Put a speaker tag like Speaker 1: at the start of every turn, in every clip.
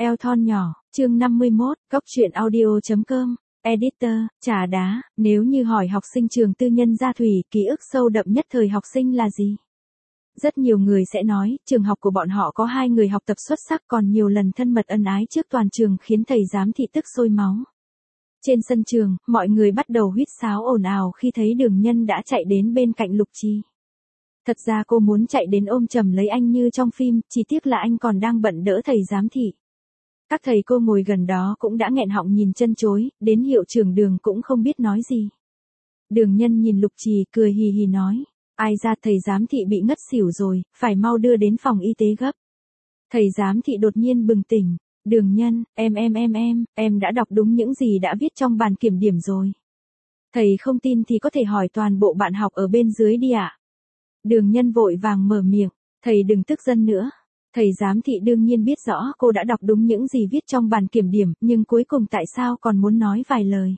Speaker 1: Eo thon nhỏ, chương 51, góc truyện audio.com, editor, trà đá, nếu như hỏi học sinh trường tư nhân Gia Thủy, ký ức sâu đậm nhất thời học sinh là gì? Rất nhiều người sẽ nói, trường học của bọn họ có 2 người học tập xuất sắc còn nhiều lần thân mật ân ái trước toàn trường khiến thầy giám thị tức sôi máu. Trên sân trường, mọi người bắt đầu huýt sáo ồn ào khi thấy Đường Nhân đã chạy đến bên cạnh Lục Trì. Thật ra cô muốn chạy đến ôm chầm lấy anh như trong phim, chỉ tiếc là anh còn đang bận đỡ thầy giám thị. Các thầy cô ngồi gần đó cũng đã nghẹn họng nhìn chân chối, đến hiệu trưởng Đường cũng không biết nói gì. Đường Nhân nhìn Lục Trì cười hì hì nói, ai ra thầy giám thị bị ngất xỉu rồi, phải mau đưa đến phòng y tế gấp. Thầy giám thị đột nhiên bừng tỉnh, Đường Nhân, em đã đọc đúng những gì đã viết trong bàn kiểm điểm rồi. Thầy không tin thì có thể hỏi toàn bộ bạn học ở bên dưới đi ạ. Đường Nhân vội vàng mở miệng, thầy đừng tức giận nữa. Thầy giám thị đương nhiên biết rõ cô đã đọc đúng những gì viết trong bàn kiểm điểm, nhưng cuối cùng tại sao còn muốn nói vài lời.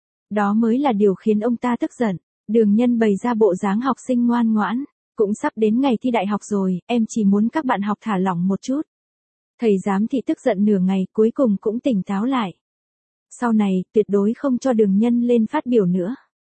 Speaker 1: Đó mới là điều khiến ông ta tức giận. Đường Nhân bày ra bộ dáng học sinh ngoan ngoãn, cũng sắp đến ngày thi đại học rồi, em chỉ muốn các bạn học thả lỏng một chút. Thầy giám thị tức giận nửa ngày cuối cùng cũng tỉnh táo lại. Sau này, tuyệt đối không cho Đường Nhân lên phát biểu nữa.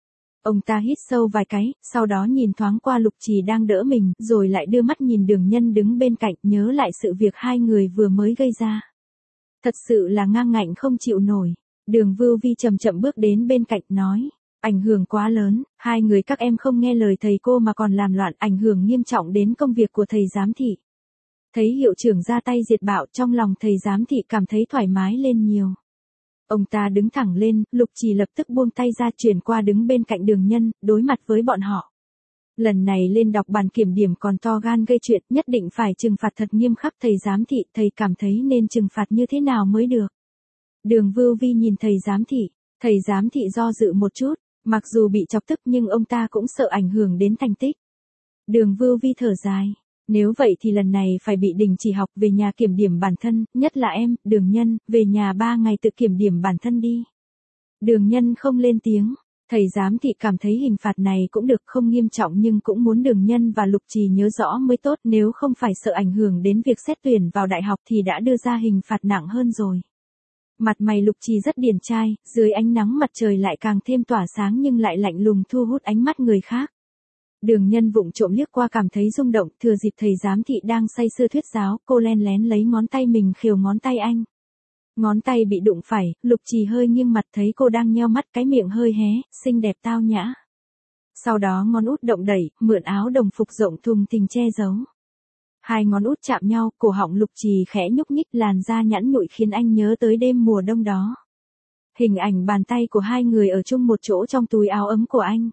Speaker 1: Ông ta hít sâu vài cái, sau đó nhìn thoáng qua Lục Trì đang đỡ mình, rồi lại đưa mắt nhìn Đường Nhân đứng bên cạnh, nhớ lại sự việc 2 người vừa mới gây ra. Thật sự là ngang ngạnh không chịu nổi. Đường Vưu Vi chậm chậm bước đến bên cạnh nói, ảnh hưởng quá lớn, 2 người các em không nghe lời thầy cô mà còn làm loạn, ảnh hưởng nghiêm trọng đến công việc của thầy giám thị. Thấy hiệu trưởng ra tay diệt bạo, trong lòng thầy giám thị cảm thấy thoải mái lên nhiều. Ông ta đứng thẳng lên, Lục Trì lập tức buông tay ra chuyển qua đứng bên cạnh Đường Nhân, đối mặt với bọn họ. Lần này lên đọc bàn kiểm điểm còn to gan gây chuyện, nhất định phải trừng phạt thật nghiêm khắc thầy giám thị, thầy cảm thấy nên trừng phạt như thế nào mới được. Đường Vưu Vi nhìn thầy giám thị do dự một chút, mặc dù bị chọc tức nhưng ông ta cũng sợ ảnh hưởng đến thành tích. Đường Vưu Vi thở dài. Nếu vậy thì lần này phải bị đình chỉ học, về nhà kiểm điểm bản thân, nhất là em, Đường Nhân, về nhà 3 ngày tự kiểm điểm bản thân đi. Đường Nhân không lên tiếng, thầy giám thị cảm thấy hình phạt này cũng được, không nghiêm trọng nhưng cũng muốn Đường Nhân và Lục Trì nhớ rõ mới tốt, nếu không phải sợ ảnh hưởng đến việc xét tuyển vào đại học thì đã đưa ra hình phạt nặng hơn rồi. Mặt mày Lục Trì rất điển trai, dưới ánh nắng mặt trời lại càng thêm tỏa sáng nhưng lại lạnh lùng thu hút ánh mắt người khác. Đường Nhân vụng trộm liếc qua cảm thấy rung động, thừa dịp thầy giám thị đang say sưa thuyết giáo, cô len lén lấy ngón tay mình khều ngón tay anh. Ngón tay bị đụng phải, Lục Trì hơi nghiêng mặt thấy cô đang nheo mắt, cái miệng hơi hé, xinh đẹp tao nhã. Sau đó ngón út động đẩy, mượn áo đồng phục rộng thùng thình che giấu. 2 ngón út chạm nhau, cổ họng Lục Trì khẽ nhúc nhích, làn da nhẵn nhụi khiến anh nhớ tới đêm mùa đông đó. Hình ảnh bàn tay của 2 người ở chung một chỗ trong túi áo ấm của anh.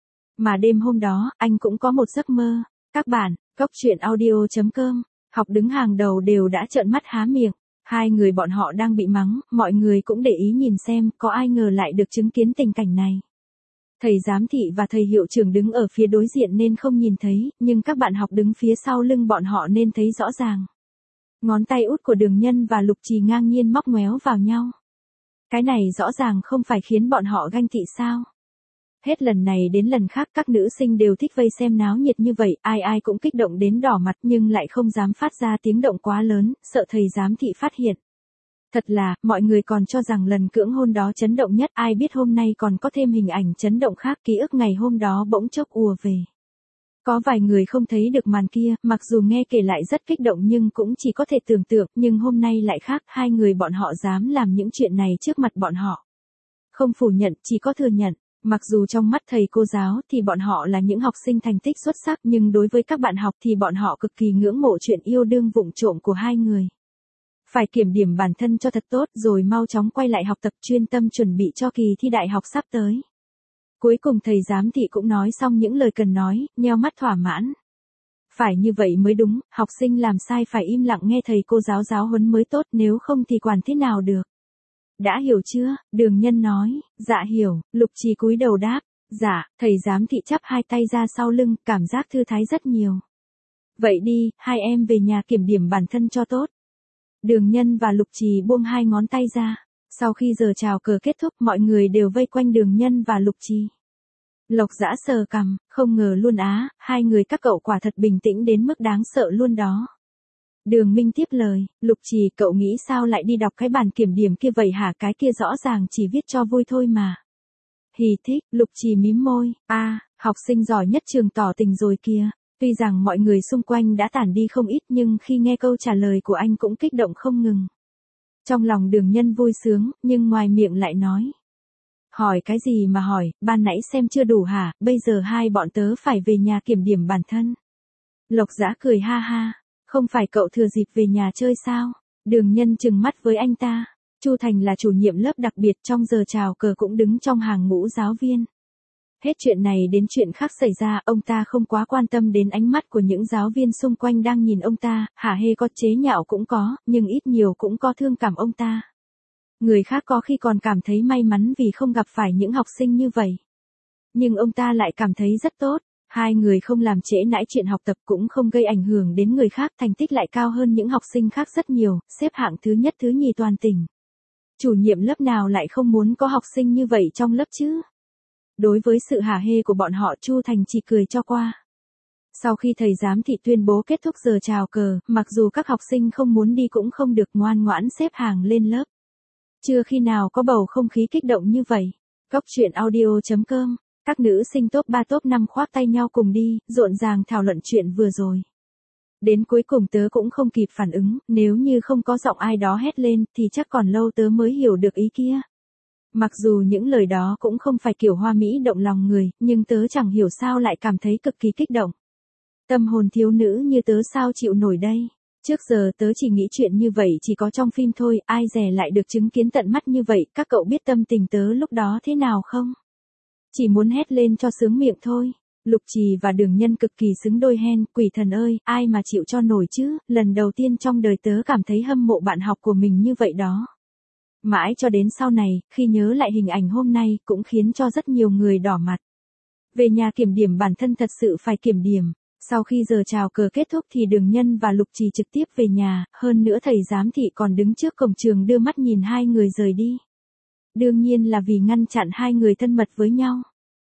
Speaker 1: Mà đêm hôm đó, anh cũng có một giấc mơ. Các bạn, góc truyện audio.com, học đứng hàng đầu đều đã trợn mắt há miệng. 2 người bọn họ đang bị mắng, mọi người cũng để ý nhìn xem, có ai ngờ lại được chứng kiến tình cảnh này. Thầy giám thị và thầy hiệu trưởng đứng ở phía đối diện nên không nhìn thấy, nhưng các bạn học đứng phía sau lưng bọn họ nên thấy rõ ràng. Ngón tay út của Đường Nhân và Lục Trì ngang nhiên móc ngoéo vào nhau. Cái này rõ ràng không phải khiến bọn họ ganh tị sao? Hết lần này đến lần khác các nữ sinh đều thích vây xem náo nhiệt như vậy, ai cũng kích động đến đỏ mặt nhưng lại không dám phát ra tiếng động quá lớn, sợ thầy giám thị phát hiện. Thật là, mọi người còn cho rằng lần cưỡng hôn đó chấn động nhất, ai biết hôm nay còn có thêm hình ảnh chấn động khác, ký ức ngày hôm đó bỗng chốc ùa về. Có vài người không thấy được màn kia, mặc dù nghe kể lại rất kích động nhưng cũng chỉ có thể tưởng tượng, nhưng hôm nay lại khác, 2 người bọn họ dám làm những chuyện này trước mặt bọn họ. Không phủ nhận, chỉ có thừa nhận. Mặc dù trong mắt thầy cô giáo thì bọn họ là những học sinh thành tích xuất sắc nhưng đối với các bạn học thì bọn họ cực kỳ ngưỡng mộ chuyện yêu đương vụng trộm của 2 người. Phải kiểm điểm bản thân cho thật tốt rồi mau chóng quay lại học tập chuyên tâm chuẩn bị cho kỳ thi đại học sắp tới. Cuối cùng thầy giám thị cũng nói xong những lời cần nói, nheo mắt thỏa mãn. Phải như vậy mới đúng, học sinh làm sai phải im lặng nghe thầy cô giáo huấn mới tốt, nếu không thì quản thế nào được. Đã hiểu chưa? Đường Nhân nói, dạ hiểu, Lục Trì cúi đầu đáp, dạ, thầy giám thị chắp 2 tay ra sau lưng, cảm giác thư thái rất nhiều. Vậy đi, 2 em về nhà kiểm điểm bản thân cho tốt. Đường Nhân và Lục Trì buông 2 ngón tay ra. Sau khi giờ chào cờ kết thúc mọi người đều vây quanh Đường Nhân và Lục Trì. Lộc Dã sờ cằm, không ngờ luôn á, 2 người các cậu quả thật bình tĩnh đến mức đáng sợ luôn đó. Đường Minh tiếp lời, Lục Trì cậu nghĩ sao lại đi đọc cái bản kiểm điểm kia vậy hả, cái kia rõ ràng chỉ viết cho vui thôi mà. Hì thích, Lục Trì mím môi, học sinh giỏi nhất trường tỏ tình rồi kìa. Tuy rằng mọi người xung quanh đã tản đi không ít nhưng khi nghe câu trả lời của anh cũng kích động không ngừng. Trong lòng Đường Nhân vui sướng, nhưng ngoài miệng lại nói. Hỏi cái gì mà hỏi, ban nãy xem chưa đủ hả, bây giờ hai bọn tớ phải về nhà kiểm điểm bản thân. Lộc Dã cười ha ha, không phải cậu thừa dịp về nhà chơi sao? Đường Nhân trừng mắt với anh ta. Chu Thành là chủ nhiệm lớp đặc biệt, trong giờ chào cờ cũng đứng trong hàng ngũ giáo viên. Hết chuyện này đến chuyện khác xảy ra, ông ta không quá quan tâm đến ánh mắt của những giáo viên xung quanh đang nhìn ông ta, hả hê có chế nhạo cũng có, nhưng ít nhiều cũng có thương cảm ông ta. Người khác có khi còn cảm thấy may mắn vì không gặp phải những học sinh như vậy. Nhưng ông ta lại cảm thấy rất tốt, hai người không làm trễ nải chuyện học tập cũng không gây ảnh hưởng đến người khác, thành tích lại cao hơn những học sinh khác rất nhiều, xếp hạng thứ nhất thứ nhì toàn tỉnh. Chủ nhiệm lớp nào lại không muốn có học sinh như vậy trong lớp chứ? Đối với sự hả hê của bọn họ, Chu Thành chỉ cười cho qua. Sau khi thầy giám thị tuyên bố kết thúc giờ chào cờ, mặc dù các học sinh không muốn đi cũng không được, ngoan ngoãn xếp hàng lên lớp. Chưa khi nào có bầu không khí kích động như vậy. Cóc truyện audio.com, các nữ sinh top 3 top 5 khoác tay nhau cùng đi, rộn ràng thảo luận chuyện vừa rồi. Đến cuối cùng tớ cũng không kịp phản ứng, nếu như không có giọng ai đó hét lên thì chắc còn lâu tớ mới hiểu được ý kia. Mặc dù những lời đó cũng không phải kiểu hoa mỹ động lòng người, nhưng tớ chẳng hiểu sao lại cảm thấy cực kỳ kích động. Tâm hồn thiếu nữ như tớ sao chịu nổi đây. Trước giờ tớ chỉ nghĩ chuyện như vậy chỉ có trong phim thôi, ai dè lại được chứng kiến tận mắt như vậy, các cậu biết tâm tình tớ lúc đó thế nào không? Chỉ muốn hét lên cho sướng miệng thôi. Lục Trì và Đường Nhân cực kỳ xứng đôi hen, quỷ thần ơi, ai mà chịu cho nổi chứ, lần đầu tiên trong đời tớ cảm thấy hâm mộ bạn học của mình như vậy đó. Mãi cho đến sau này, khi nhớ lại hình ảnh hôm nay, cũng khiến cho rất nhiều người đỏ mặt. Về nhà kiểm điểm bản thân thật sự phải kiểm điểm. Sau khi giờ chào cờ kết thúc thì Đường Nhân và Lục Trì trực tiếp về nhà, hơn nữa thầy giám thị còn đứng trước cổng trường đưa mắt nhìn hai người rời đi. Đương nhiên là vì ngăn chặn hai người thân mật với nhau.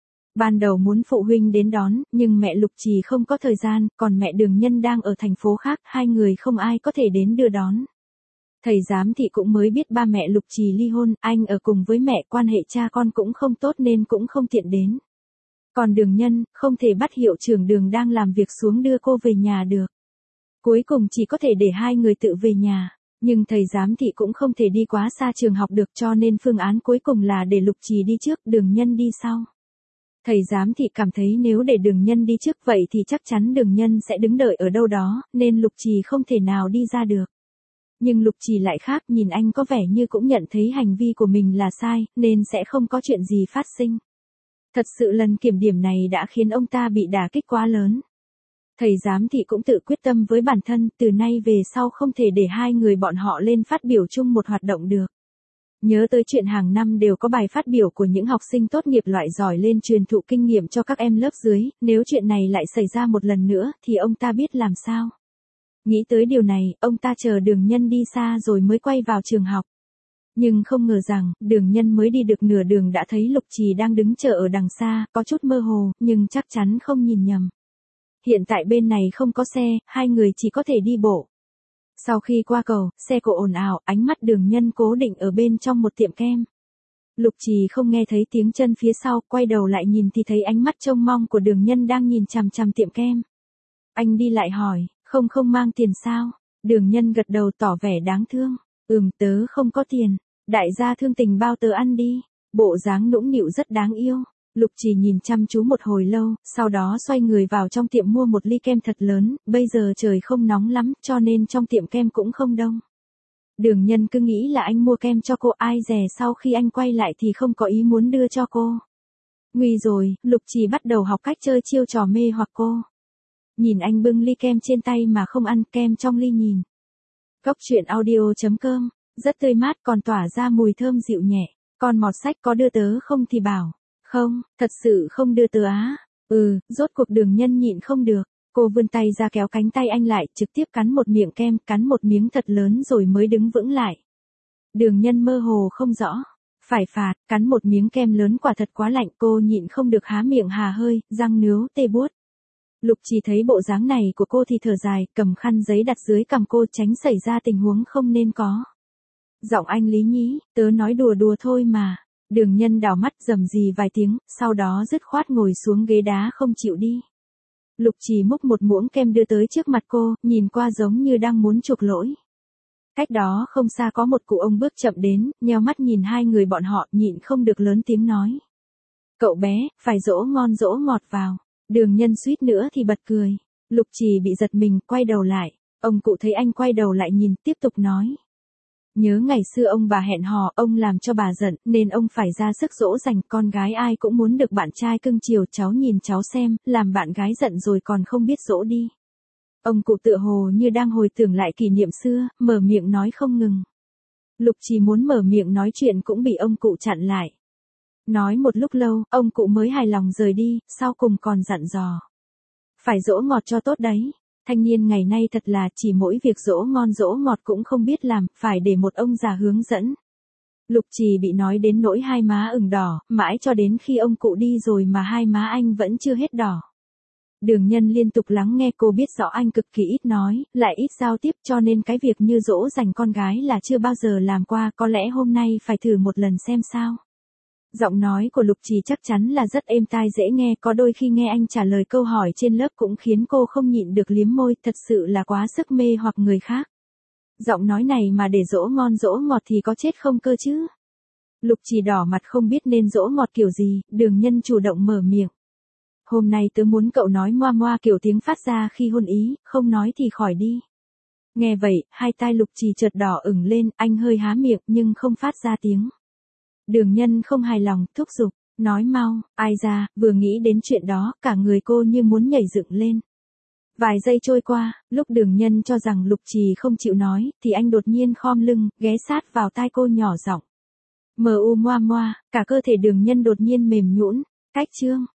Speaker 1: Ban đầu muốn phụ huynh đến đón, nhưng mẹ Lục Trì không có thời gian, còn mẹ Đường Nhân đang ở thành phố khác, hai người không ai có thể đến đưa đón. Thầy giám thị cũng mới biết ba mẹ Lục Trì ly hôn, anh ở cùng với mẹ, quan hệ cha con cũng không tốt nên cũng không tiện đến. Còn Đường Nhân, không thể bắt hiệu trưởng Đường đang làm việc xuống đưa cô về nhà được. Cuối cùng chỉ có thể để hai người tự về nhà. Nhưng thầy giám thị cũng không thể đi quá xa trường học được, cho nên phương án cuối cùng là để Lục Trì đi trước, Đường Nhân đi sau. Thầy giám thị cảm thấy nếu để Đường Nhân đi trước vậy thì chắc chắn Đường Nhân sẽ đứng đợi ở đâu đó, nên Lục Trì không thể nào đi ra được. Nhưng Lục Trì lại khác, nhìn anh có vẻ như cũng nhận thấy hành vi của mình là sai, nên sẽ không có chuyện gì phát sinh. Thật sự lần kiểm điểm này đã khiến ông ta bị đả kích quá lớn. Thầy giám thị cũng tự quyết tâm với bản thân, từ nay về sau không thể để hai người bọn họ lên phát biểu chung một hoạt động được. Nhớ tới chuyện hàng năm đều có bài phát biểu của những học sinh tốt nghiệp loại giỏi lên truyền thụ kinh nghiệm cho các em lớp dưới, nếu chuyện này lại xảy ra một lần nữa thì ông ta biết làm sao. Nghĩ tới điều này, ông ta chờ Đường Nhân đi xa rồi mới quay vào trường học. Nhưng không ngờ rằng, Đường Nhân mới đi được nửa đường đã thấy Lục Trì đang đứng chờ ở đằng xa, có chút mơ hồ, nhưng chắc chắn không nhìn nhầm. Hiện tại bên này không có xe, hai người chỉ có thể đi bộ. Sau khi qua cầu, xe cộ ồn ào, ánh mắt Đường Nhân cố định ở bên trong một tiệm kem. Lục Trì không nghe thấy tiếng chân phía sau, quay đầu lại nhìn thì thấy ánh mắt trông mong của Đường Nhân đang nhìn chằm chằm tiệm kem. Anh đi lại hỏi, không mang tiền sao? Đường Nhân gật đầu tỏ vẻ đáng thương. Tớ không có tiền. Đại gia thương tình bao tớ ăn đi. Bộ dáng nũng nịu rất đáng yêu. Lục Trì nhìn chăm chú một hồi lâu, sau đó xoay người vào trong tiệm mua một ly kem thật lớn, bây giờ trời không nóng lắm, cho nên trong tiệm kem cũng không đông. Đường Nhân cứ nghĩ là anh mua kem cho cô, ai dè sau khi anh quay lại thì không có ý muốn đưa cho cô. Nguy rồi, Lục Trì bắt đầu học cách chơi chiêu trò mê hoặc cô. Nhìn anh bưng ly kem trên tay mà không ăn, kem trong ly nhìn. Cóc truyện audio.com, rất tươi mát còn tỏa ra mùi thơm dịu nhẹ. Con mọt sách có đưa tớ không thì bảo. Không, thật sự không đưa tớ á. Rốt cuộc Đường Nhân nhịn không được. Cô vươn tay ra kéo cánh tay anh lại, trực tiếp cắn một miệng kem, cắn một miếng thật lớn rồi mới đứng vững lại. Đường Nhân mơ hồ không rõ. Phải phạt, cắn một miếng kem lớn quả thật quá lạnh, cô nhịn không được há miệng hà hơi, răng nướu tê buốt. Lục Trì thấy bộ dáng này của cô thì thở dài, cầm khăn giấy đặt dưới cằm cô tránh xảy ra tình huống không nên có. Giọng anh Lý nhí, tớ nói đùa đùa thôi mà. Đường Nhân đảo mắt rầm rì vài tiếng, sau đó dứt khoát ngồi xuống ghế đá không chịu đi. Lục Trì múc một muỗng kem đưa tới trước mặt cô, nhìn qua giống như đang muốn chuộc lỗi. Cách đó không xa có một cụ ông bước chậm đến, nheo mắt nhìn hai người bọn họ, nhịn không được lớn tiếng nói. Cậu bé, phải dỗ ngon dỗ ngọt vào. Đường Nhân suýt nữa thì bật cười. Lục Trì bị giật mình, quay đầu lại. Ông cụ thấy anh quay đầu lại nhìn, tiếp tục nói. Nhớ ngày xưa ông bà hẹn hò, ông làm cho bà giận, nên ông phải ra sức dỗ dành, con gái ai cũng muốn được bạn trai cưng chiều, cháu nhìn cháu xem, làm bạn gái giận rồi còn không biết dỗ đi. Ông cụ tựa hồ như đang hồi tưởng lại kỷ niệm xưa, mở miệng nói không ngừng. Lục Trì muốn mở miệng nói chuyện cũng bị ông cụ chặn lại. Nói một lúc lâu, ông cụ mới hài lòng rời đi, sau cùng còn dặn dò. Phải dỗ ngọt cho tốt đấy. Thanh niên ngày nay thật là chỉ mỗi việc dỗ ngon dỗ ngọt cũng không biết làm, phải để một ông già hướng dẫn. Lục Trì bị nói đến nỗi hai má ửng đỏ, mãi cho đến khi ông cụ đi rồi mà hai má anh vẫn chưa hết đỏ. Đường Nhân liên tục lắng nghe cô biết rõ anh cực kỳ ít nói, lại ít giao tiếp cho nên cái việc như dỗ dành con gái là chưa bao giờ làm qua, có lẽ hôm nay phải thử một lần xem sao. Giọng nói của Lục Trì chắc chắn là rất êm tai dễ nghe, có đôi khi nghe anh trả lời câu hỏi trên lớp cũng khiến cô không nhịn được liếm môi, thật sự là quá sức mê hoặc người khác. Giọng nói này mà để dỗ ngon dỗ ngọt thì có chết không cơ chứ. Lục Trì đỏ mặt không biết nên dỗ ngọt kiểu gì, Đường Nhân chủ động mở miệng. Hôm nay tớ muốn cậu nói moa moa kiểu tiếng phát ra khi hôn ý, không nói thì khỏi đi. Nghe vậy, hai tai Lục Trì chợt đỏ ửng lên, anh hơi há miệng nhưng không phát ra tiếng. Đường Nhân không hài lòng, thúc giục, nói mau, ai ra, vừa nghĩ đến chuyện đó, cả người cô như muốn nhảy dựng lên. Vài giây trôi qua, lúc Đường Nhân cho rằng Lục Trì không chịu nói, thì anh đột nhiên khom lưng, ghé sát vào tai cô nhỏ giọng. Moa moa, cả cơ thể Đường Nhân đột nhiên mềm nhũn, cách chương.